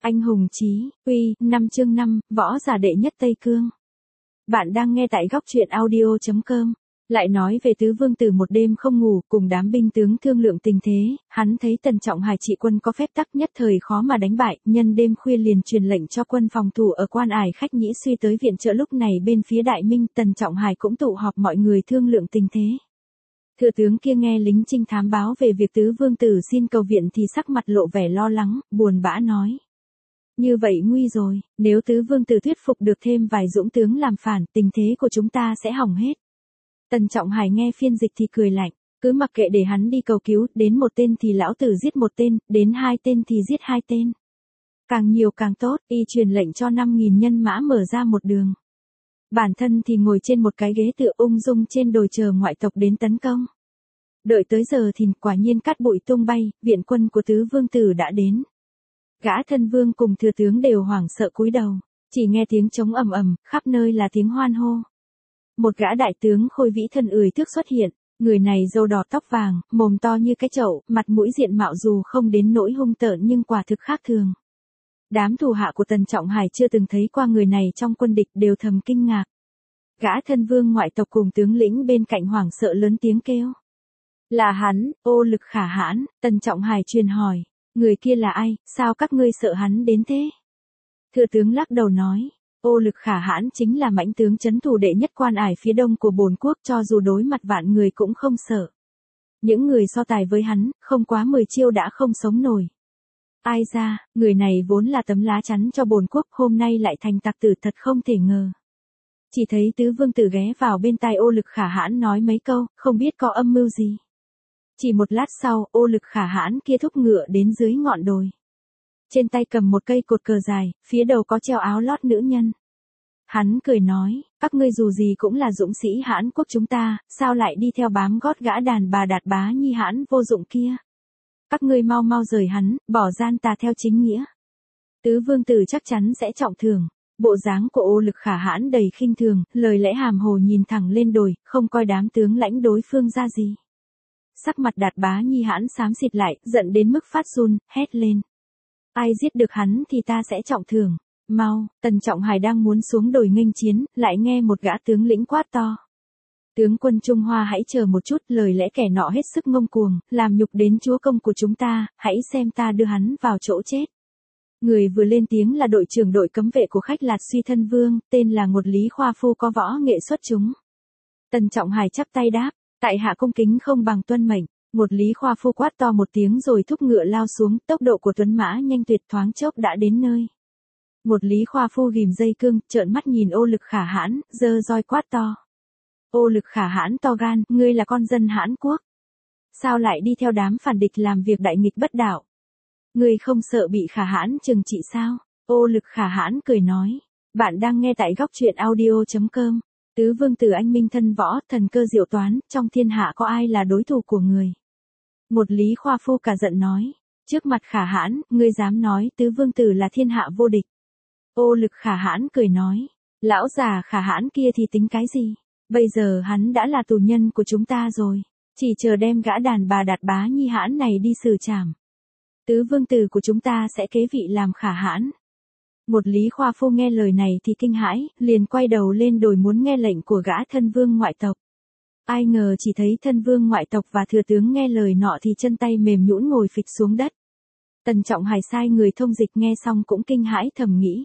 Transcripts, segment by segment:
Anh hùng chí, uy, 5 chương 5, võ giả đệ nhất Tây Cương. Bạn đang nghe tại góc truyện audio.com. Lại nói về Tứ Vương Tử một đêm không ngủ, cùng đám binh tướng thương lượng tình thế, hắn thấy Tần Trọng Hải trị quân có phép tắc nhất thời khó mà đánh bại, nhân đêm khuya liền truyền lệnh cho quân phòng thủ ở Quan Ải Khách Nhĩ Suy tới viện trợ. Lúc này bên phía Đại Minh, Tần Trọng Hải cũng tụ họp mọi người thương lượng tình thế. Thừa tướng kia nghe lính trinh thám báo về việc Tứ Vương Tử xin cầu viện thì sắc mặt lộ vẻ lo lắng, buồn bã nói. Như vậy nguy rồi, nếu Tứ Vương Tử thuyết phục được thêm vài dũng tướng làm phản, tình thế của chúng ta sẽ hỏng hết. Tần Trọng Hải nghe phiên dịch thì cười lạnh, cứ mặc kệ để hắn đi cầu cứu, đến một tên thì lão tử giết một tên, đến hai tên thì giết hai tên. Càng nhiều càng tốt, y truyền lệnh cho 5.000 nhân mã mở ra một đường. Bản thân thì ngồi trên một cái ghế tựa ung dung trên đồi chờ ngoại tộc đến tấn công. Đợi tới giờ thì quả nhiên cát bụi tung bay, viện quân của Tứ Vương Tử đã đến. Gã thân vương cùng thừa tướng đều hoảng sợ cúi đầu, chỉ nghe tiếng trống ầm ầm, khắp nơi là tiếng hoan hô. Một gã đại tướng khôi vĩ thân ười thước xuất hiện, người này râu đỏ tóc vàng, mồm to như cái chậu, mặt mũi diện mạo dù không đến nỗi hung tợn nhưng quả thực khác thường. Đám thủ hạ của Tần Trọng Hải chưa từng thấy qua người này trong quân địch đều thầm kinh ngạc. Gã thân vương ngoại tộc cùng tướng lĩnh bên cạnh hoảng sợ lớn tiếng kêu. Là hắn, Ô Lực Khả Hãn. Tần Trọng Hải truyền hỏi. Người kia là ai, sao các ngươi sợ hắn đến thế? Thừa tướng lắc đầu nói, Ô Lực Khả Hãn chính là mãnh tướng trấn thủ đệ nhất Quan Ải phía đông của bổn quốc, cho dù đối mặt vạn người cũng không sợ. Những người so tài với hắn, không quá 10 chiêu đã không sống nổi. Ai ra, người này vốn là tấm lá chắn cho bổn quốc, hôm nay lại thành tặc tử, thật không thể ngờ. Chỉ thấy Tứ Vương Tử ghé vào bên tai Ô Lực Khả Hãn nói mấy câu, không biết có âm mưu gì. Chỉ một lát sau, Ô Lực Khả Hãn kia thúc ngựa đến dưới ngọn đồi. Trên tay cầm một cây cột cờ dài, phía đầu có treo áo lót nữ nhân. Hắn cười nói, các ngươi dù gì cũng là dũng sĩ Hãn quốc chúng ta, sao lại đi theo bám gót gã đàn bà Đạt Bá Nhi Hãn vô dụng kia. Các ngươi mau mau rời hắn, bỏ gian tà theo chính nghĩa. Tứ Vương Tử chắc chắn sẽ trọng thưởng. Bộ dáng của Ô Lực Khả Hãn đầy khinh thường, lời lẽ hàm hồ nhìn thẳng lên đồi, không coi đám tướng lãnh đối phương ra gì. Sắc mặt Đạt Bá Nhi Hãn xám xịt lại, giận đến mức phát run, hét lên. Ai giết được hắn thì ta sẽ trọng thưởng. Mau, Tần Trọng Hải đang muốn xuống đồi nghênh chiến, lại nghe một gã tướng lĩnh quát to. Tướng quân Trung Hoa hãy chờ một chút, lời lẽ kẻ nọ hết sức ngông cuồng, làm nhục đến chúa công của chúng ta, hãy xem ta đưa hắn vào chỗ chết. Người vừa lên tiếng là đội trưởng đội cấm vệ của Khách Lạt Suy thân vương, tên là Ngột Lý Khoa Phu, có võ nghệ xuất chúng. Tần Trọng Hải chắp tay đáp, tại hạ cung kính không bằng tuân mệnh. Ngột Lý Khoa Phu quát to một tiếng rồi thúc ngựa lao xuống, tốc độ của tuấn mã nhanh tuyệt, thoáng chốc đã đến nơi. Ngột Lý Khoa Phu ghìm dây cương, trợn mắt nhìn Ô Lực Khả Hãn, giơ roi quát to. Ô Lực Khả Hãn to gan, ngươi là con dân Hãn quốc. Sao lại đi theo đám phản địch làm việc đại nghịch bất đạo? Ngươi không sợ bị Khả Hãn trừng trị sao? Ô Lực Khả Hãn cười nói. Bạn đang nghe tại góc truyện audio.com. Tứ Vương Tử anh minh thân võ, thần cơ diệu toán, trong thiên hạ có ai là đối thủ của người? Ngột Lý Khoa Phu cả giận nói. Trước mặt Khả Hãn, ngươi dám nói Tứ Vương Tử là thiên hạ vô địch. Ô Lực Khả Hãn cười nói. Lão già Khả Hãn kia thì tính cái gì? Bây giờ hắn đã là tù nhân của chúng ta rồi. Chỉ chờ đem gã đàn bà Đạt Bá Nhi Hãn này đi xử trảm. Tứ Vương Tử của chúng ta sẽ kế vị làm Khả Hãn. Ngột Lý Khoa Phu nghe lời này thì kinh hãi, liền quay đầu lên đồi muốn nghe lệnh của gã thân vương ngoại tộc. Ai ngờ chỉ thấy thân vương ngoại tộc và thừa tướng nghe lời nọ thì chân tay mềm nhũn ngồi phịch xuống đất. Tần Trọng Hải sai người thông dịch nghe xong cũng kinh hãi thầm nghĩ.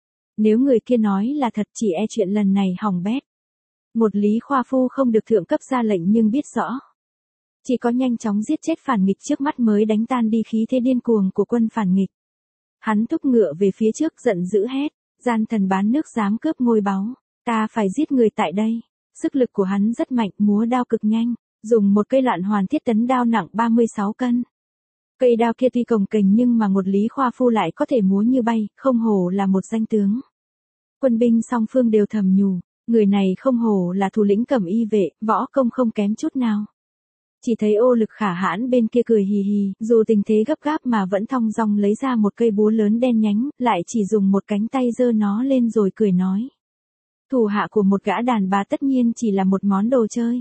Nếu người kia nói là thật chỉ e chuyện lần này hỏng bét. Ngột Lý Khoa Phu không được thượng cấp ra lệnh nhưng biết rõ. Chỉ có nhanh chóng giết chết phản nghịch trước mắt mới đánh tan đi khí thế điên cuồng của quân phản nghịch. Hắn thúc ngựa về phía trước giận dữ hét, gian thần bán nước dám cướp ngôi báu, ta phải giết người tại đây. Sức lực của hắn rất mạnh, múa đao cực nhanh, dùng một cây Loạn Hoàn Thiết Tấn đao nặng 36 cân. Cây đao kia tuy cồng kềnh nhưng mà Ngột Lý Khoa Phu lại có thể múa như bay, không hổ là một danh tướng. Quân binh song phương đều thầm nhủ, người này không hổ là thủ lĩnh Cẩm Y vệ, võ công không kém chút nào. Chỉ thấy Ô Lực Khả Hãn bên kia cười hì hì, dù tình thế gấp gáp mà vẫn thong dong lấy ra một cây búa lớn đen nhánh, lại chỉ dùng một cánh tay giơ nó lên rồi cười nói. Thủ hạ của một gã đàn bà tất nhiên chỉ là một món đồ chơi.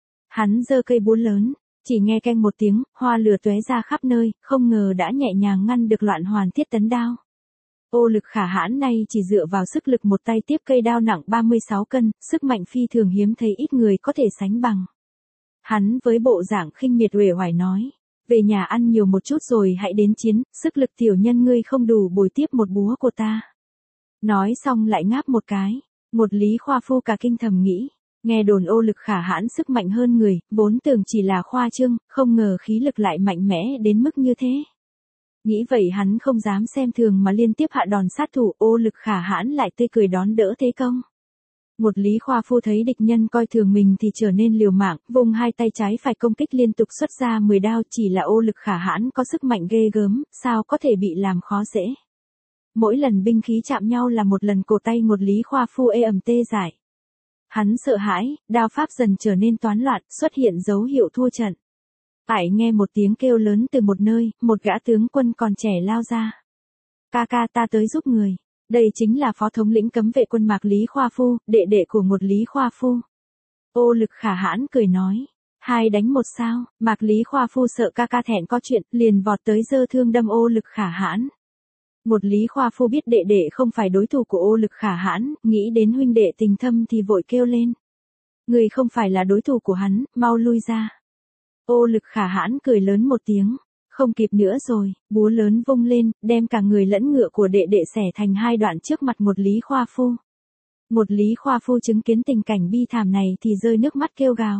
Hắn giơ cây búa lớn, chỉ nghe keng một tiếng, hoa lửa tóe ra khắp nơi, không ngờ đã nhẹ nhàng ngăn được Loạn Hoàn Thiết Tấn đao. Ô Lực Khả Hãn này chỉ dựa vào sức lực một tay tiếp cây đao nặng 36 cân, sức mạnh phi thường hiếm thấy ít người có thể sánh bằng. Hắn với bộ dạng khinh miệt uể oải nói, về nhà ăn nhiều một chút rồi hãy đến chiến, sức lực tiểu nhân ngươi không đủ bồi tiếp một búa của ta. Nói xong lại ngáp một cái, một Lý Khoa Phu cả kinh thầm nghĩ, nghe đồn Ô Lực Khả Hãn sức mạnh hơn người, vốn tưởng chỉ là khoa trương, không ngờ khí lực lại mạnh mẽ đến mức như thế. Nghĩ vậy hắn không dám xem thường mà liên tiếp hạ đòn sát thủ, Ô Lực Khả Hãn lại tươi cười đón đỡ thế công. Một Lý Khoa Phu thấy địch nhân coi thường mình thì trở nên liều mạng, vùng hai tay trái phải công kích liên tục xuất ra 10 đao, chỉ là Ô Lực Khả Hãn có sức mạnh ghê gớm, sao có thể bị làm khó dễ. Mỗi lần binh khí chạm nhau là một lần cổ tay một Lý Khoa Phu ê ẩm tê dại. Hắn sợ hãi, đao pháp dần trở nên toán loạn, xuất hiện dấu hiệu thua trận. Phải nghe một tiếng kêu lớn từ một nơi, một gã tướng quân còn trẻ lao ra. Ca ca ta tới giúp người. Đây chính là phó thống lĩnh cấm vệ quân Mạc Lý Khoa Phu, đệ đệ của một Lý Khoa Phu. Ô Lực Khả Hãn cười nói, 2 đánh 1 sao, Mạc Lý Khoa Phu sợ ca ca thẹn có chuyện, liền vọt tới giơ thương đâm Ô Lực Khả Hãn. Một Lý Khoa Phu biết đệ đệ không phải đối thủ của Ô Lực Khả Hãn, nghĩ đến huynh đệ tình thâm thì vội kêu lên. Người không phải là đối thủ của hắn, mau lui ra. Ô Lực Khả Hãn cười lớn một tiếng, không kịp nữa rồi, búa lớn vung lên, đem cả người lẫn ngựa của đệ đệ xẻ thành 2 đoạn trước mặt một Lý Khoa Phu. Một Lý Khoa Phu chứng kiến tình cảnh bi thảm này thì rơi nước mắt kêu gào.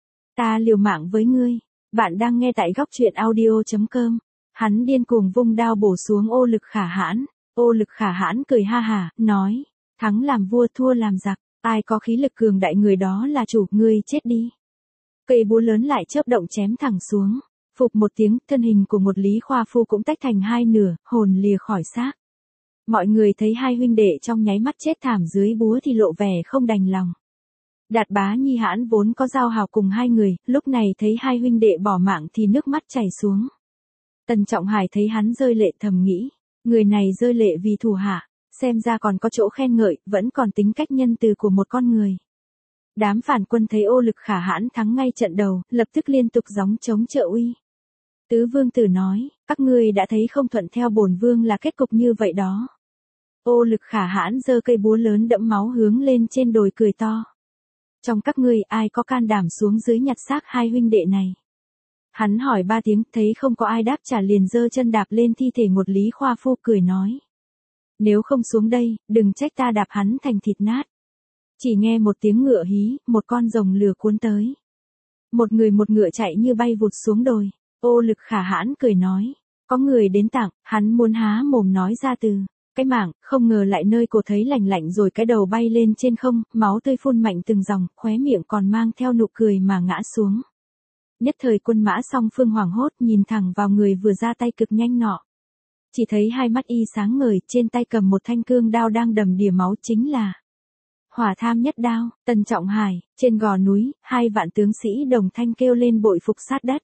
Ta liều mạng với ngươi, bạn đang nghe tại góc truyện audio.com. Hắn điên cuồng vung đao bổ xuống Ô Lực Khả Hãn. Ô Lực Khả Hãn cười ha hả, nói, thắng làm vua thua làm giặc, ai có khí lực cường đại người đó là chủ, ngươi chết đi. Cây búa lớn lại chớp động chém thẳng xuống. Phục một tiếng, thân hình của một Lý Khoa Phu cũng tách thành 2 nửa, hồn lìa khỏi xác. Mọi người thấy 2 huynh đệ trong nháy mắt chết thảm dưới búa thì lộ vẻ không đành lòng. Đạt Bá Nhi Hãn vốn có giao hảo cùng 2 người, lúc này thấy 2 huynh đệ bỏ mạng thì nước mắt chảy xuống. Tần Trọng Hải thấy hắn rơi lệ thầm nghĩ, người này rơi lệ vì thủ hạ, xem ra còn có chỗ khen ngợi, vẫn còn tính cách nhân từ của một con người. Đám phản quân thấy Ô Lực Khả Hãn thắng ngay trận đầu, lập tức liên tục gióng trống trợ uy. Tứ Vương Tử nói, các ngươi đã thấy không, thuận theo bổn vương là kết cục như vậy đó. Ô Lực Khả Hãn giơ cây búa lớn đẫm máu hướng lên trên đồi cười to. Trong các ngươi ai có can đảm xuống dưới nhặt xác 2 huynh đệ này? Hắn hỏi 3 tiếng, thấy không có ai đáp trả liền giơ chân đạp lên thi thể một Lý Khoa Phu cười nói. Nếu không xuống đây, đừng trách ta đạp hắn thành thịt nát. Chỉ nghe một tiếng ngựa hí, một con rồng lửa cuốn tới. Một người một ngựa chạy như bay vụt xuống đồi. Ô Lực Khả Hãn cười nói, có người đến tặng, hắn muốn há mồm nói ra từ cái mảng, không ngờ lại nơi cổ thấy lạnh lạnh rồi cái đầu bay lên trên không, máu tươi phun mạnh từng dòng, khóe miệng còn mang theo nụ cười mà ngã xuống. Nhất thời quân mã song phương hoảng hốt nhìn thẳng vào người vừa ra tay cực nhanh nọ. Chỉ thấy 2 mắt y sáng ngời, trên tay cầm một thanh cương đao đang đầm đìa máu, chính là Hỏa Tham Nhất Đao. Tần Trọng Hải, trên gò núi, 2 vạn tướng sĩ đồng thanh kêu lên bội phục sát đất.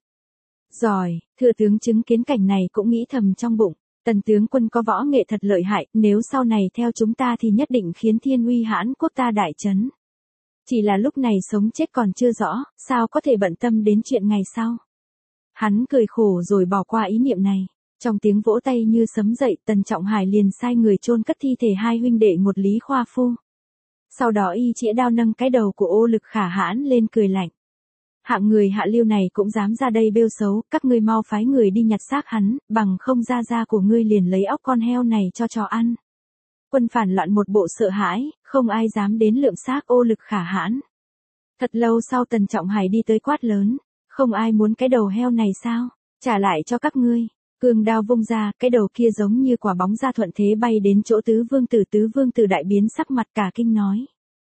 Giỏi, thừa tướng chứng kiến cảnh này cũng nghĩ thầm trong bụng, Tần tướng quân có võ nghệ thật lợi hại, nếu sau này theo chúng ta thì nhất định khiến thiên uy Hãn quốc ta đại chấn. Chỉ là lúc này sống chết còn chưa rõ, sao có thể bận tâm đến chuyện ngày sau. Hắn cười khổ rồi bỏ qua ý niệm này. Trong tiếng vỗ tay như sấm dậy, Tần Trọng Hải liền sai người chôn cất thi thể 2 huynh đệ một Lý Khoa Phu. Sau đó y chĩa đao nâng cái đầu của Ô Lực Khả Hãn lên cười lạnh. Hạng người hạ lưu này cũng dám ra đây bêu xấu, các ngươi mau phái người đi nhặt xác hắn, bằng không da của ngươi liền lấy óc con heo này cho chó ăn. Quân phản loạn một bộ sợ hãi, không ai dám đến lượm xác Ô Lực Khả Hãn. Thật lâu sau Tần Trọng Hải đi tới quát lớn, không ai muốn cái đầu heo này sao, trả lại cho các ngươi. Cương đao vung ra, cái đầu kia giống như quả bóng ra thuận thế bay đến chỗ Tứ Vương Tử đại biến sắc mặt cả kinh nói.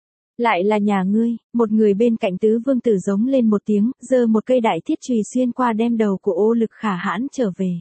Lại là nhà ngươi, một người bên cạnh Tứ Vương Tử giống lên một tiếng, giơ một cây đại thiết chùy xuyên qua đem đầu của Ô Lực Khả Hãn trở về.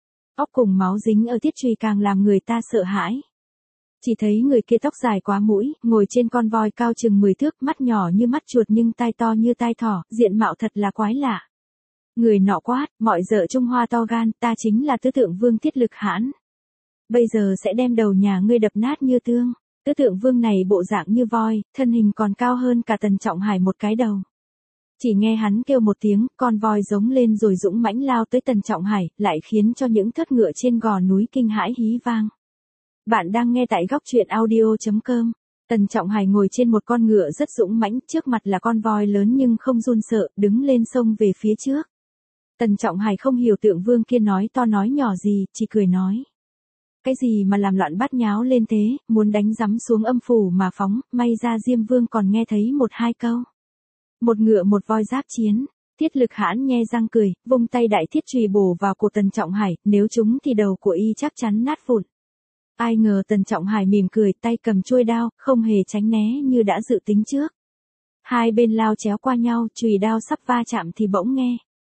Óc cùng máu dính ở thiết chùy càng làm người ta sợ hãi. Chỉ thấy người kia tóc dài quá mũi, ngồi trên con voi cao chừng 10 thước, mắt nhỏ như mắt chuột nhưng tai to như tai thỏ, diện mạo thật là quái lạ. Người nọ quát, mọi dợ Trung Hoa to gan, ta chính là Tứ Tượng Vương Thiết Lực Hãn. Bây giờ sẽ đem đầu nhà ngươi đập nát như tương. Tứ Tượng Vương này bộ dạng như voi, thân hình còn cao hơn cả Tần Trọng Hải một cái đầu. Chỉ nghe hắn kêu một tiếng, con voi giống lên rồi dũng mãnh lao tới Tần Trọng Hải, lại khiến cho những thớt ngựa trên gò núi kinh hãi hí vang. Bạn đang nghe tại góc truyện audio.com. Tần Trọng Hải ngồi trên một con ngựa rất dũng mãnh, trước mặt là con voi lớn nhưng không run sợ, đứng lên sông về phía trước. Tần Trọng Hải không hiểu Tượng Vương kia nói to nói nhỏ gì, chỉ cười nói. Cái gì mà làm loạn bát nháo lên thế, muốn đánh rắm xuống âm phủ mà phóng, may ra Diêm Vương còn nghe thấy một hai câu. Một ngựa một voi giáp chiến. Thiết Lực Hãn nhe răng cười, vung tay đại thiết chùy bổ vào cổ Tần Trọng Hải, nếu trúng thì đầu của y chắc chắn nát vụn. Ai ngờ Tần Trọng Hải mỉm cười, tay cầm chuôi đao, không hề tránh né như đã dự tính trước. Hai bên lao chéo qua nhau, chùy đao sắp va chạm thì bỗng nghe.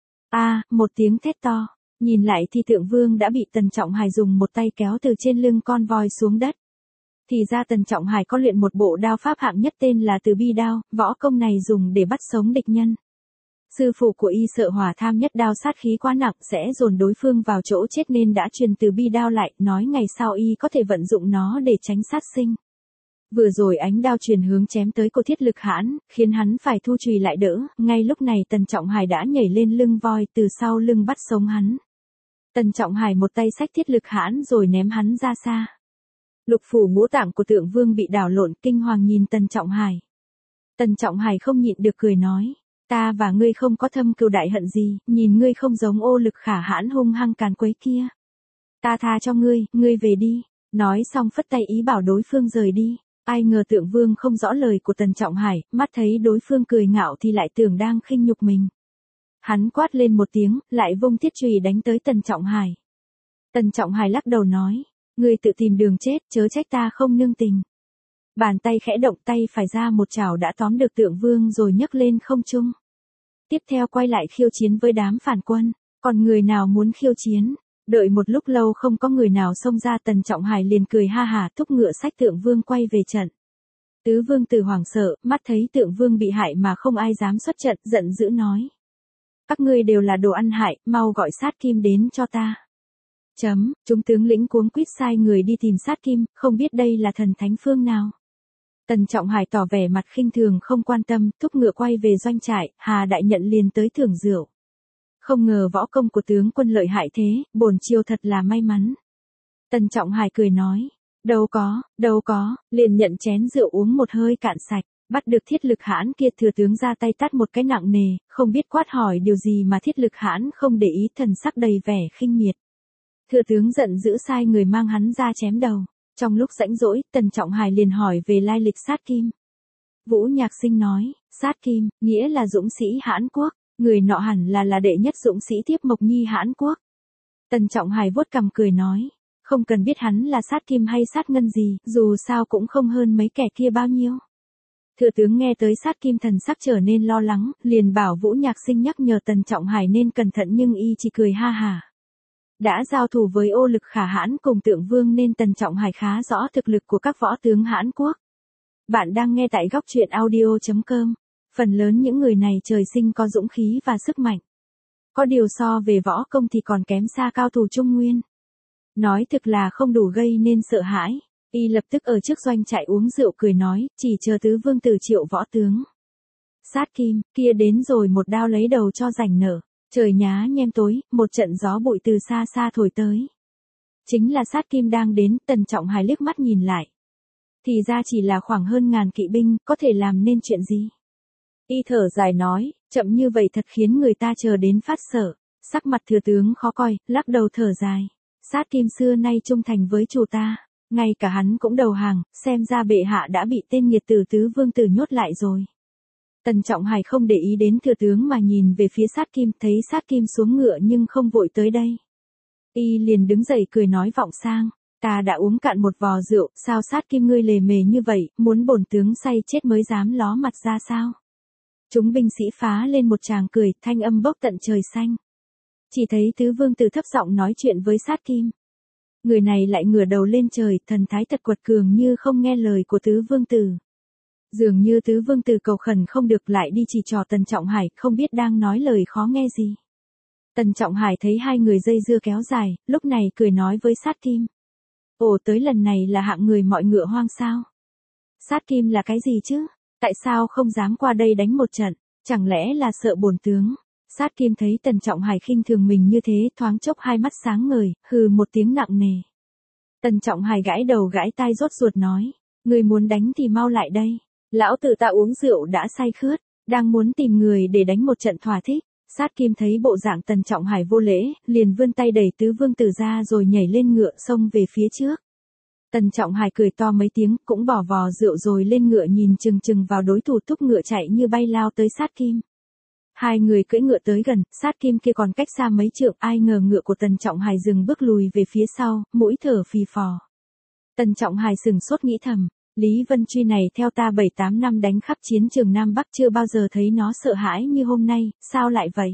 Một tiếng thét to. Nhìn lại thì Tượng Vương đã bị Tần Trọng Hải dùng một tay kéo từ trên lưng con voi xuống đất. Thì ra Tần Trọng Hải có luyện một bộ đao pháp hạng nhất tên là Từ Bi đao, võ công này dùng để bắt sống địch nhân. Sư phụ của y sợ hỏa tham nhất đao sát khí quá nặng sẽ dồn đối phương vào chỗ chết nên đã truyền Từ Bi đao lại, nói ngày sau y có thể vận dụng nó để tránh sát sinh. Vừa rồi ánh đao truyền hướng chém tới cổ Thiết Lực Hãn, khiến hắn phải thu chùy lại đỡ, ngay lúc này Tần Trọng Hải đã nhảy lên lưng voi từ sau lưng bắt sống hắn. Tần Trọng Hải một tay xách Thiết Lực Hãn rồi ném hắn ra xa. Lục phủ ngũ tạng của Tượng Vương bị đảo lộn, kinh hoàng nhìn Tần Trọng Hải. Tần Trọng Hải không nhịn được cười nói. Ta và ngươi không có thâm cừu đại hận gì, nhìn ngươi không giống Ô Lực Khả Hãn hung hăng càn quấy kia. Ta tha cho ngươi về đi. Nói xong phất tay ý bảo đối phương rời đi. Ai ngờ Tượng Vương không rõ lời của Tần Trọng Hải, mắt thấy đối phương cười ngạo thì lại tưởng đang khinh nhục mình. Hắn quát lên một tiếng, lại vung thiết chùy đánh tới Tần Trọng Hải. Tần Trọng Hải lắc đầu nói, ngươi tự tìm đường chết, chớ trách ta không nương tình. Bàn tay khẽ động, tay phải ra một chảo đã tóm được Tượng Vương rồi nhấc lên không trung. Tiếp theo quay lại khiêu chiến với đám phản quân, còn người nào muốn khiêu chiến? Đợi một lúc lâu không có người nào xông ra, Tần Trọng Hải liền cười ha hả thúc ngựa xách Tượng Vương quay về trận. Tứ Vương Tử hoảng sợ, mắt thấy Tượng Vương bị hại mà không ai dám xuất trận, giận dữ nói. Các ngươi đều là đồ ăn hại, mau gọi Sát Kim đến cho ta. Chúng tướng lĩnh cuống quýt sai người đi tìm Sát Kim, không biết đây là thần thánh phương nào. Tần Trọng Hải tỏ vẻ mặt khinh thường không quan tâm, thúc ngựa quay về doanh trại, Hà Đại Nhận liền tới thưởng rượu. Không ngờ võ công của tướng quân lợi hại thế, bổn chiêu thật là may mắn. Tần Trọng Hải cười nói, đâu có, liền nhận chén rượu uống một hơi cạn sạch, bắt được Thiết Lực Hãn kia. Thừa tướng ra tay tát một cái nặng nề, không biết quát hỏi điều gì mà Thiết Lực Hãn không để ý, thần sắc đầy vẻ khinh miệt. Thừa tướng giận dữ sai người mang hắn ra chém đầu. Trong lúc rãnh rỗi, Tần Trọng Hải liền hỏi về lai lịch Sát Kim. Vũ Nhạc Sinh nói, Sát Kim, nghĩa là dũng sĩ Hãn Quốc, người nọ hẳn là đệ nhất dũng sĩ Thiếp Mộc Nhi Hãn Quốc. Tần Trọng Hải vuốt cằm cười nói, không cần biết hắn là Sát Kim hay Sát Ngân gì, dù sao cũng không hơn mấy kẻ kia bao nhiêu. Thừa tướng nghe tới Sát Kim thần sắc trở nên lo lắng, liền bảo Vũ Nhạc Sinh nhắc nhở Tần Trọng Hải nên cẩn thận nhưng y chỉ cười ha hả. Đã giao thủ với Ô Lực Khả Hãn cùng Tượng Vương nên Tần Trọng Hải khá rõ thực lực của các võ tướng Hãn Quốc. Bạn đang nghe tại góc truyện audio.com. Phần lớn những người này trời sinh có dũng khí và sức mạnh. Có điều so về võ công thì còn kém xa cao thủ Trung Nguyên. Nói thực là không đủ gây nên sợ hãi. Y lập tức ở trước doanh trại uống rượu cười nói, chỉ chờ Tứ Vương Tử triệu võ tướng. Sát Kim, kia đến rồi một đao lấy đầu cho rảnh nở. Trời nhá nhem tối, một trận gió bụi từ xa xa thổi tới. Chính là Sát Kim đang đến, Tần Trọng Hải liếc mắt nhìn lại. Thì ra chỉ là khoảng hơn ngàn kỵ binh, có thể làm nên chuyện gì? Y thở dài nói, chậm như vậy thật khiến người ta chờ đến phát sợ. Sắc mặt thừa tướng khó coi, lắc đầu thở dài. Sát Kim xưa nay trung thành với chủ ta, ngay cả hắn cũng đầu hàng, xem ra bệ hạ đã bị tên nghiệt tử Tứ Vương Tử nhốt lại rồi. Tần Trọng Hải không để ý đến thừa tướng mà nhìn về phía Sát Kim, thấy Sát Kim xuống ngựa nhưng không vội tới đây. Y liền đứng dậy cười nói vọng sang, ta đã uống cạn một vò rượu, sao Sát Kim ngươi lề mề như vậy, muốn bổn tướng say chết mới dám ló mặt ra sao? Chúng binh sĩ phá lên một tràng cười, thanh âm bốc tận trời xanh. Chỉ thấy Tứ Vương Tử thấp giọng nói chuyện với Sát Kim. Người này lại ngửa đầu lên trời, thần thái thật quật cường như không nghe lời của Tứ Vương Tử. Dường như Tứ Vương Tử cầu khẩn không được lại đi chỉ trò Tần Trọng Hải, không biết đang nói lời khó nghe gì. Tần Trọng Hải thấy hai người dây dưa kéo dài, lúc này cười nói với Sát Kim. Ồ, tới lần này là hạng người mọi ngựa hoang sao? Sát Kim là cái gì chứ? Tại sao không dám qua đây đánh một trận? Chẳng lẽ là sợ bổn tướng? Sát Kim thấy Tần Trọng Hải khinh thường mình như thế, thoáng chốc hai mắt sáng ngời, hừ một tiếng nặng nề. Tần Trọng Hải gãi đầu gãi tai rốt ruột nói. Người muốn đánh thì mau lại đây. Lão tử ta uống rượu đã say khướt, đang muốn tìm người để đánh một trận thỏa thích. Sát Kim thấy bộ dạng Tần Trọng Hải vô lễ, liền vươn tay đẩy Tứ Vương Tử ra rồi nhảy lên ngựa xông về phía trước. Tần Trọng Hải cười to mấy tiếng, cũng bỏ vò rượu rồi lên ngựa nhìn chừng chừng vào đối thủ, thúc ngựa chạy như bay lao tới Sát Kim. Hai người cưỡi ngựa tới gần, Sát Kim kia còn cách xa mấy trượng, ai ngờ ngựa của Tần Trọng Hải dừng bước lùi về phía sau, mũi thở phì phò. Tần Trọng Hải sừng sốt nghĩ thầm, Lý Vân Truy này theo ta 7-8 năm đánh khắp chiến trường Nam Bắc chưa bao giờ thấy nó sợ hãi như hôm nay, sao lại vậy?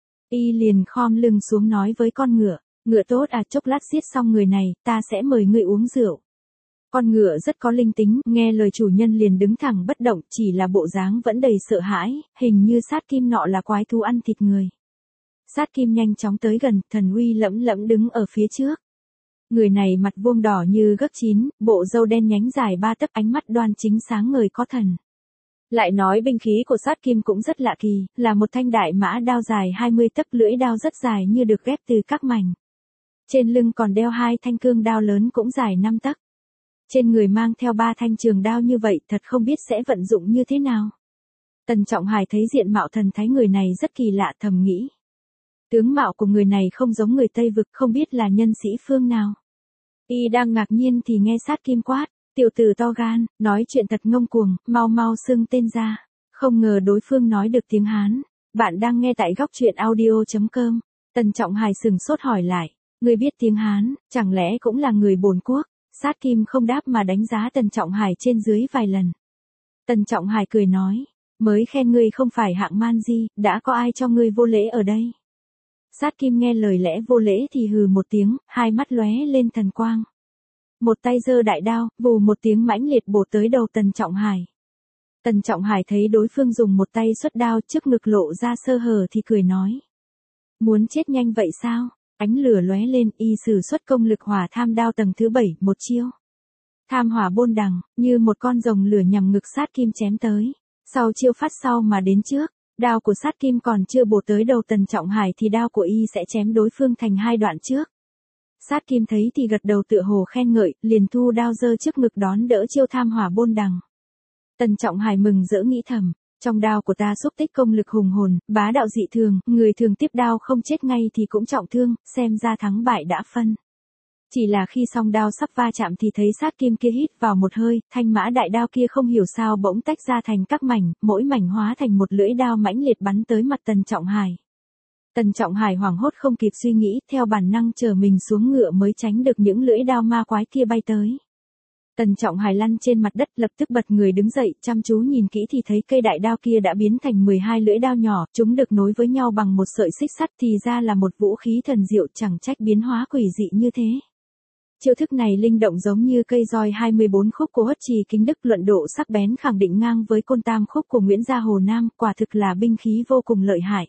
Y liền khom lưng xuống nói với con ngựa, ngựa tốt à, chốc lát giết xong người này, ta sẽ mời ngươi uống rượu. Con ngựa rất có linh tính, nghe lời chủ nhân liền đứng thẳng bất động, chỉ là bộ dáng vẫn đầy sợ hãi, hình như Sát Kim nọ là quái thú ăn thịt người. Sát Kim nhanh chóng tới gần, thần uy lẫm lẫm đứng ở phía trước. Người này mặt vuông đỏ như gấc chín, bộ râu đen nhánh dài 3 tấc, ánh mắt đoan chính sáng ngời có thần. Lại nói binh khí của Sát Kim cũng rất lạ kỳ, là một thanh đại mã đao dài 20 tấc, lưỡi đao rất dài như được ghép từ các mảnh. Trên lưng còn đeo 2 thanh cương đao lớn cũng dài 5 tấc. Trên người mang theo 3 thanh trường đao như vậy, thật không biết sẽ vận dụng như thế nào. Tần Trọng Hải thấy diện mạo thần thái người này rất kỳ lạ, thầm nghĩ. Tướng mạo của người này không giống người Tây Vực, không biết là nhân sĩ phương nào. Y đang ngạc nhiên thì nghe Sát Kim quát, tiểu tử to gan, nói chuyện thật ngông cuồng, mau mau xưng tên ra. Không ngờ đối phương nói được tiếng Hán. Bạn đang nghe tại góc truyện audio.com. Tần Trọng Hải sừng sốt hỏi lại, người biết tiếng Hán, chẳng lẽ cũng là người Bồn Quốc? Sát Kim không đáp mà đánh giá Tần Trọng Hải trên dưới vài lần. Tần Trọng Hải cười nói, mới khen ngươi không phải hạng man di, đã có ai cho ngươi vô lễ ở đây? Sát Kim nghe lời lẽ vô lễ thì hừ một tiếng, hai mắt lóe lên thần quang. Một tay giơ đại đao, vù một tiếng mãnh liệt bổ tới đầu Tần Trọng Hải. Tần Trọng Hải thấy đối phương dùng một tay xuất đao, trước ngực lộ ra sơ hở thì cười nói. Muốn chết nhanh vậy sao? Ánh lửa lóe lên, y sử xuất công lực hỏa tham đao tầng thứ 7, một chiêu. Tham hỏa bôn đằng, như một con rồng lửa nhằm ngực Sát Kim chém tới. Sau chiêu phát sau mà đến trước, đao của Sát Kim còn chưa bổ tới đầu Tần Trọng Hải thì đao của y sẽ chém đối phương thành 2 đoạn trước. Sát Kim thấy thì gật đầu tựa hồ khen ngợi, liền thu đao giơ trước ngực đón đỡ chiêu tham hỏa bôn đằng. Tần Trọng Hải mừng rỡ nghĩ thầm, trong đao của ta xúc tích công lực hùng hồn, bá đạo dị thường, người thường tiếp đao không chết ngay thì cũng trọng thương, xem ra thắng bại đã phân. Chỉ là khi song đao sắp va chạm thì thấy Sát Kim kia hít vào một hơi, thanh mã đại đao kia không hiểu sao bỗng tách ra thành các mảnh, mỗi mảnh hóa thành một lưỡi đao mãnh liệt bắn tới mặt Tần Trọng Hải. Tần Trọng Hải hoảng hốt không kịp suy nghĩ, theo bản năng chờ mình xuống ngựa mới tránh được những lưỡi đao ma quái kia bay tới. Tần Trọng Hải lăn trên mặt đất, lập tức bật người đứng dậy, chăm chú nhìn kỹ thì thấy cây đại đao kia đã biến thành 12 lưỡi đao nhỏ, chúng được nối với nhau bằng một sợi xích sắt, thì ra là một vũ khí thần diệu, chẳng trách biến hóa quỷ dị như thế. Chiêu thức này linh động giống như cây roi 24 khúc của Huất Trì Kính Đức, luận độ sắc bén khẳng định ngang với côn tam khúc của Nguyễn Gia Hồ Nam, quả thực là binh khí vô cùng lợi hại.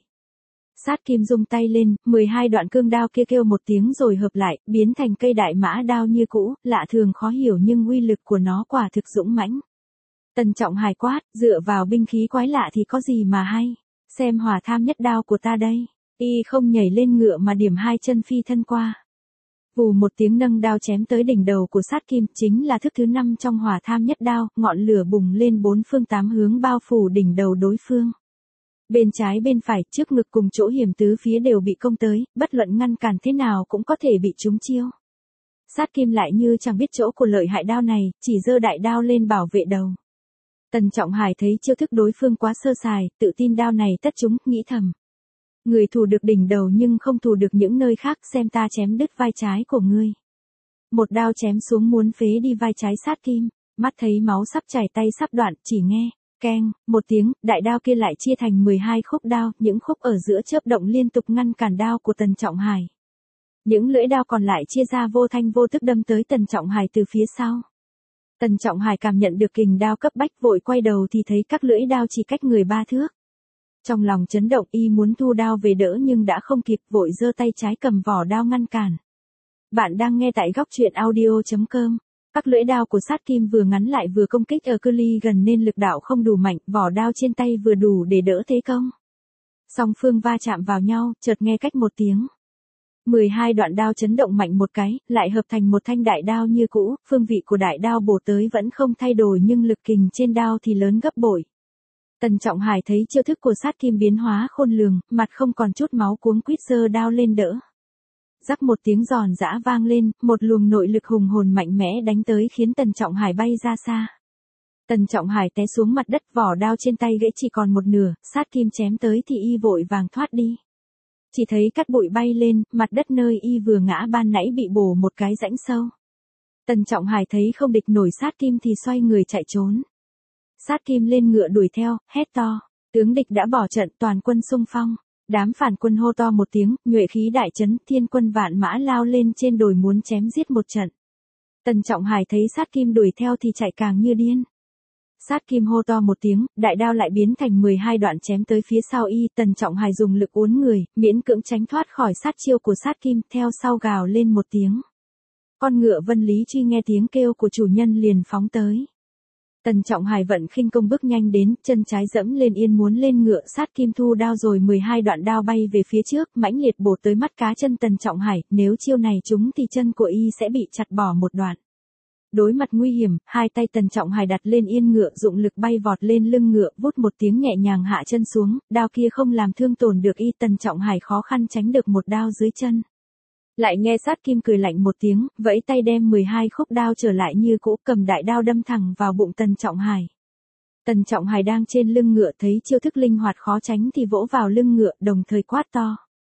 Sát Kim rung tay lên, 12 đoạn cương đao kia kêu một tiếng rồi hợp lại, biến thành cây đại mã đao như cũ, lạ thường khó hiểu nhưng uy lực của nó quả thực dũng mãnh. Tần Trọng Hải quát, dựa vào binh khí quái lạ thì có gì mà hay, xem hỏa tham nhất đao của ta đây. Y không nhảy lên ngựa mà điểm 2 chân phi thân qua. Vù một tiếng nâng đao chém tới đỉnh đầu của Sát Kim, chính là thức thứ 5 trong hỏa tham nhất đao, ngọn lửa bùng lên 4 phương 8 hướng bao phủ đỉnh đầu đối phương. Bên trái bên phải, trước ngực cùng chỗ hiểm tứ phía đều bị công tới, bất luận ngăn cản thế nào cũng có thể bị trúng chiêu. Sát Kim lại như chẳng biết chỗ của lợi hại đao này, chỉ giơ đại đao lên bảo vệ đầu. Tần Trọng Hải thấy chiêu thức đối phương quá sơ sài, tự tin đao này tất trúng, nghĩ thầm. Người thủ được đỉnh đầu nhưng không thủ được những nơi khác, xem ta chém đứt vai trái của ngươi. Một đao chém xuống muốn phế đi vai trái Sát Kim, mắt thấy máu sắp chảy, tay sắp đoạn, chỉ nghe. Keng, một tiếng, đại đao kia lại chia thành 12 khúc đao, những khúc ở giữa chớp động liên tục ngăn cản đao của Tần Trọng Hải. Những lưỡi đao còn lại chia ra vô thanh vô tức đâm tới Tần Trọng Hải từ phía sau. Tần Trọng Hải cảm nhận được kình đao cấp bách, vội quay đầu thì thấy các lưỡi đao chỉ cách người 3 thước. Trong lòng chấn động, y muốn thu đao về đỡ nhưng đã không kịp, vội giơ tay trái cầm vỏ đao ngăn cản. Bạn đang nghe tại góc truyện audio.com. Các lưỡi đao của Sát Kim vừa ngắn lại vừa công kích ở cự ly gần nên lực đạo không đủ mạnh, vỏ đao trên tay vừa đủ để đỡ thế công. Song phương va chạm vào nhau, chợt nghe cách một tiếng. 12 đoạn đao chấn động mạnh một cái, lại hợp thành một thanh đại đao như cũ, phương vị của đại đao bổ tới vẫn không thay đổi nhưng lực kình trên đao thì lớn gấp bội. Tần Trọng Hải thấy chiêu thức của sát kim biến hóa khôn lường, mặt không còn chút máu cuống quýt giơ đao lên đỡ. Rắc một tiếng giòn giã vang lên, một luồng nội lực hùng hồn mạnh mẽ đánh tới khiến Tần Trọng Hải bay ra xa. Tần Trọng Hải té xuống mặt đất, vỏ đao trên tay gãy chỉ còn một nửa, sát kim chém tới thì y vội vàng thoát đi. Chỉ thấy cát bụi bay lên, mặt đất nơi y vừa ngã ban nãy bị bổ một cái rãnh sâu. Tần Trọng Hải thấy không địch nổi sát kim thì xoay người chạy trốn. Sát kim lên ngựa đuổi theo, hét to, tướng địch đã bỏ trận, toàn quân xung phong. Đám phản quân hô to một tiếng, nhuệ khí đại chấn, thiên quân vạn mã lao lên trên đồi muốn chém giết một trận. Tần Trọng Hải thấy sát kim đuổi theo thì chạy càng như điên. Sát kim hô to một tiếng, đại đao lại biến thành 12 đoạn chém tới phía sau y. Tần Trọng Hải dùng lực uốn người, miễn cưỡng tránh thoát khỏi sát chiêu của sát kim, theo sau gào lên một tiếng. Con ngựa Vân Lý Truy nghe tiếng kêu của chủ nhân liền phóng tới. Tần Trọng Hải vận khinh công bước nhanh đến, chân trái dẫm lên yên muốn lên ngựa, sát kim thu đao rồi 12 đoạn đao bay về phía trước, mãnh liệt bổ tới mắt cá chân Tần Trọng Hải, nếu chiêu này trúng thì chân của y sẽ bị chặt bỏ một đoạn. Đối mặt nguy hiểm, hai tay Tần Trọng Hải đặt lên yên ngựa, dụng lực bay vọt lên lưng ngựa, vút một tiếng nhẹ nhàng hạ chân xuống, đao kia không làm thương tổn được y. Tần Trọng Hải khó khăn tránh được một đao dưới chân. Lại nghe sát kim cười lạnh một tiếng, vẫy tay đem 12 khúc đao trở lại như cũ, cầm đại đao đâm thẳng vào bụng Tần Trọng Hải. Tần Trọng Hải đang trên lưng ngựa thấy chiêu thức linh hoạt khó tránh thì vỗ vào lưng ngựa, đồng thời quát to.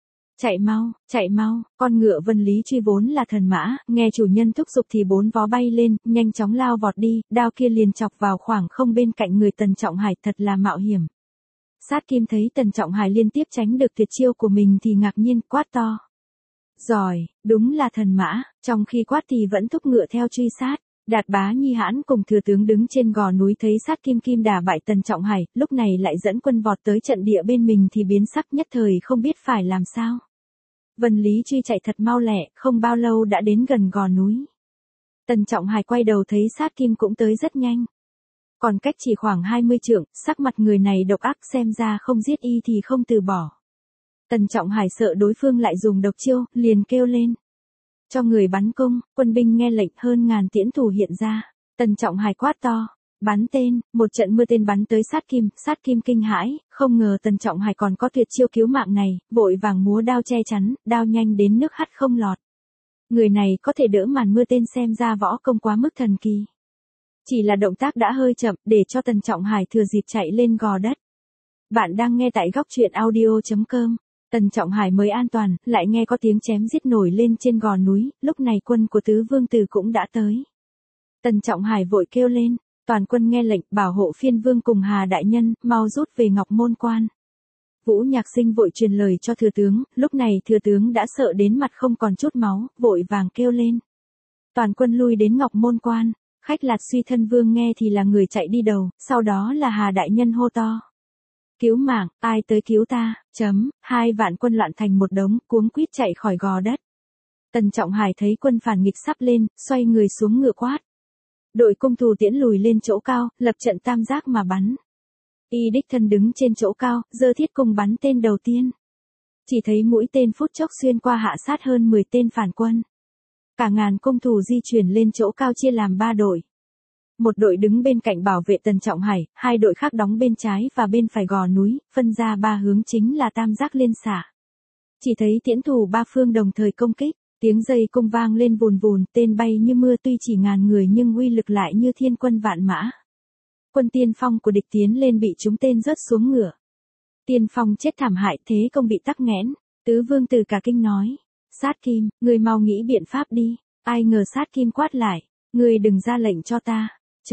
Chạy mau, con ngựa Vân Lý Truy vốn là thần mã, nghe chủ nhân thúc giục thì bốn vó bay lên, nhanh chóng lao vọt đi, đao kia liền chọc vào khoảng không bên cạnh người Tần Trọng Hải, thật là mạo hiểm. Sát kim thấy Tần Trọng Hải liên tiếp tránh được tuyệt chiêu của mình thì ngạc nhiên quát to. Giỏi, đúng là thần mã, trong khi quát thì vẫn thúc ngựa theo truy sát. Đạt Bá Nhi Hãn cùng thừa tướng đứng trên gò núi thấy sát kim kim đả bại Tần Trọng Hải, lúc này lại dẫn quân vọt tới trận địa bên mình thì biến sắc, nhất thời không biết phải làm sao. Vân Lý Truy chạy thật mau lẹ, không bao lâu đã đến gần gò núi. Tần Trọng Hải quay đầu thấy sát kim cũng tới rất nhanh. Còn cách chỉ khoảng 20 trượng, sắc mặt người này độc ác, xem ra không giết y thì không từ bỏ. Tần Trọng Hải sợ đối phương lại dùng độc chiêu, liền kêu lên. Cho người bắn cung, quân binh nghe lệnh, hơn ngàn tiễn thủ hiện ra. Tần Trọng Hải quát to. Bắn tên, một trận mưa tên bắn tới sát kim kinh hãi, không ngờ Tần Trọng Hải còn có tuyệt chiêu cứu mạng này, vội vàng múa đao che chắn, đao nhanh đến nước hắt không lọt. Người này có thể đỡ màn mưa tên, xem ra võ công quá mức thần kỳ. Chỉ là động tác đã hơi chậm, để cho Tần Trọng Hải thừa dịp chạy lên gò đất. Bạn đang nghe tại góc truyện audio.com. Tần Trọng Hải mới an toàn, lại nghe có tiếng chém giết nổi lên trên gò núi, lúc này quân của Tứ Vương Tử cũng đã tới. Tần Trọng Hải vội kêu lên. Toàn quân nghe lệnh, bảo hộ phiên vương cùng Hà đại nhân, mau rút về Ngọc Môn Quan. Vũ Nhạc Sinh vội truyền lời cho thừa tướng, lúc này thừa tướng đã sợ đến mặt không còn chút máu, vội vàng kêu lên. Toàn quân lui đến Ngọc Môn Quan, khách Lạt Suy thân vương nghe thì là người chạy đi đầu, sau đó là Hà đại nhân hô to. Cứu mạng, ai tới cứu ta, 2 vạn quân loạn thành một đống, cuống quýt chạy khỏi gò đất. Tần Trọng Hải thấy quân phản nghịch sắp lên, xoay người xuống ngựa quát. Đội cung thủ tiễn lùi lên chỗ cao, lập trận tam giác mà bắn. Y đích thân đứng trên chỗ cao, giơ thiết cung bắn tên đầu tiên. Chỉ thấy mũi tên phút chốc xuyên qua hạ sát hơn 10 tên phản quân. Cả ngàn cung thủ di chuyển lên chỗ cao chia làm 3 đội. Một đội đứng bên cạnh bảo vệ Tần Trọng Hải, 2 đội khác đóng bên trái và bên phải gò núi, phân ra 3 hướng chính là tam giác liên xạ. Chỉ thấy tiễn thủ 3 phương đồng thời công kích. Tiếng dây cung vang lên vùn vùn, tên bay như mưa, tuy chỉ ngàn người nhưng uy lực lại như thiên quân vạn mã. Quân tiên phong của địch tiến lên bị trúng tên rớt xuống ngựa. Tiên phong chết thảm hại, thế công bị tắc nghẽn. Tứ Vương Tử cả kinh nói. Sát kim, người mau nghĩ biện pháp đi. Ai ngờ sát kim quát lại. Người đừng ra lệnh cho ta.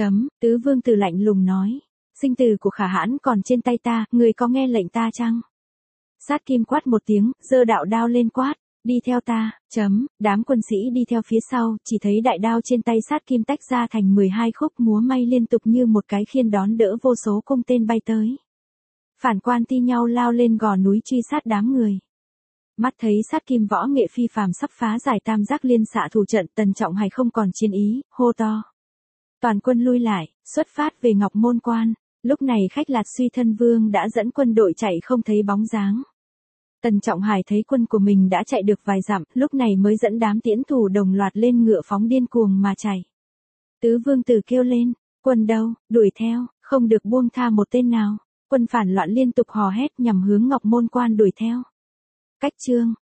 Tứ Vương Tử lạnh lùng nói. Sinh tử của Khả Hãn còn trên tay ta, người có nghe lệnh ta chăng? Sát kim quát một tiếng, giơ đạo đao lên quát. Đi theo ta, đám quân sĩ đi theo phía sau, chỉ thấy đại đao trên tay sát kim tách ra thành 12 khúc múa may liên tục như một cái khiên đón đỡ vô số cung tên bay tới. Phản quan thi nhau lao lên gò núi truy sát đám người. Mắt thấy sát kim võ nghệ phi phàm sắp phá giải tam giác liên xạ thủ trận, Tần Trọng Hải không còn chiến ý, hô to. Toàn quân lui lại, xuất phát về Ngọc Môn Quan, lúc này khách Lạt Suy thân vương đã dẫn quân đội chạy không thấy bóng dáng. Tần Trọng Hải thấy quân của mình đã chạy được vài dặm, lúc này mới dẫn đám tiễn thủ đồng loạt lên ngựa phóng điên cuồng mà chạy. Tứ vương tử kêu lên, quân đâu, đuổi theo, không được buông tha một tên nào. Quân phản loạn liên tục hò hét nhằm hướng Ngọc Môn Quan đuổi theo. Cách chương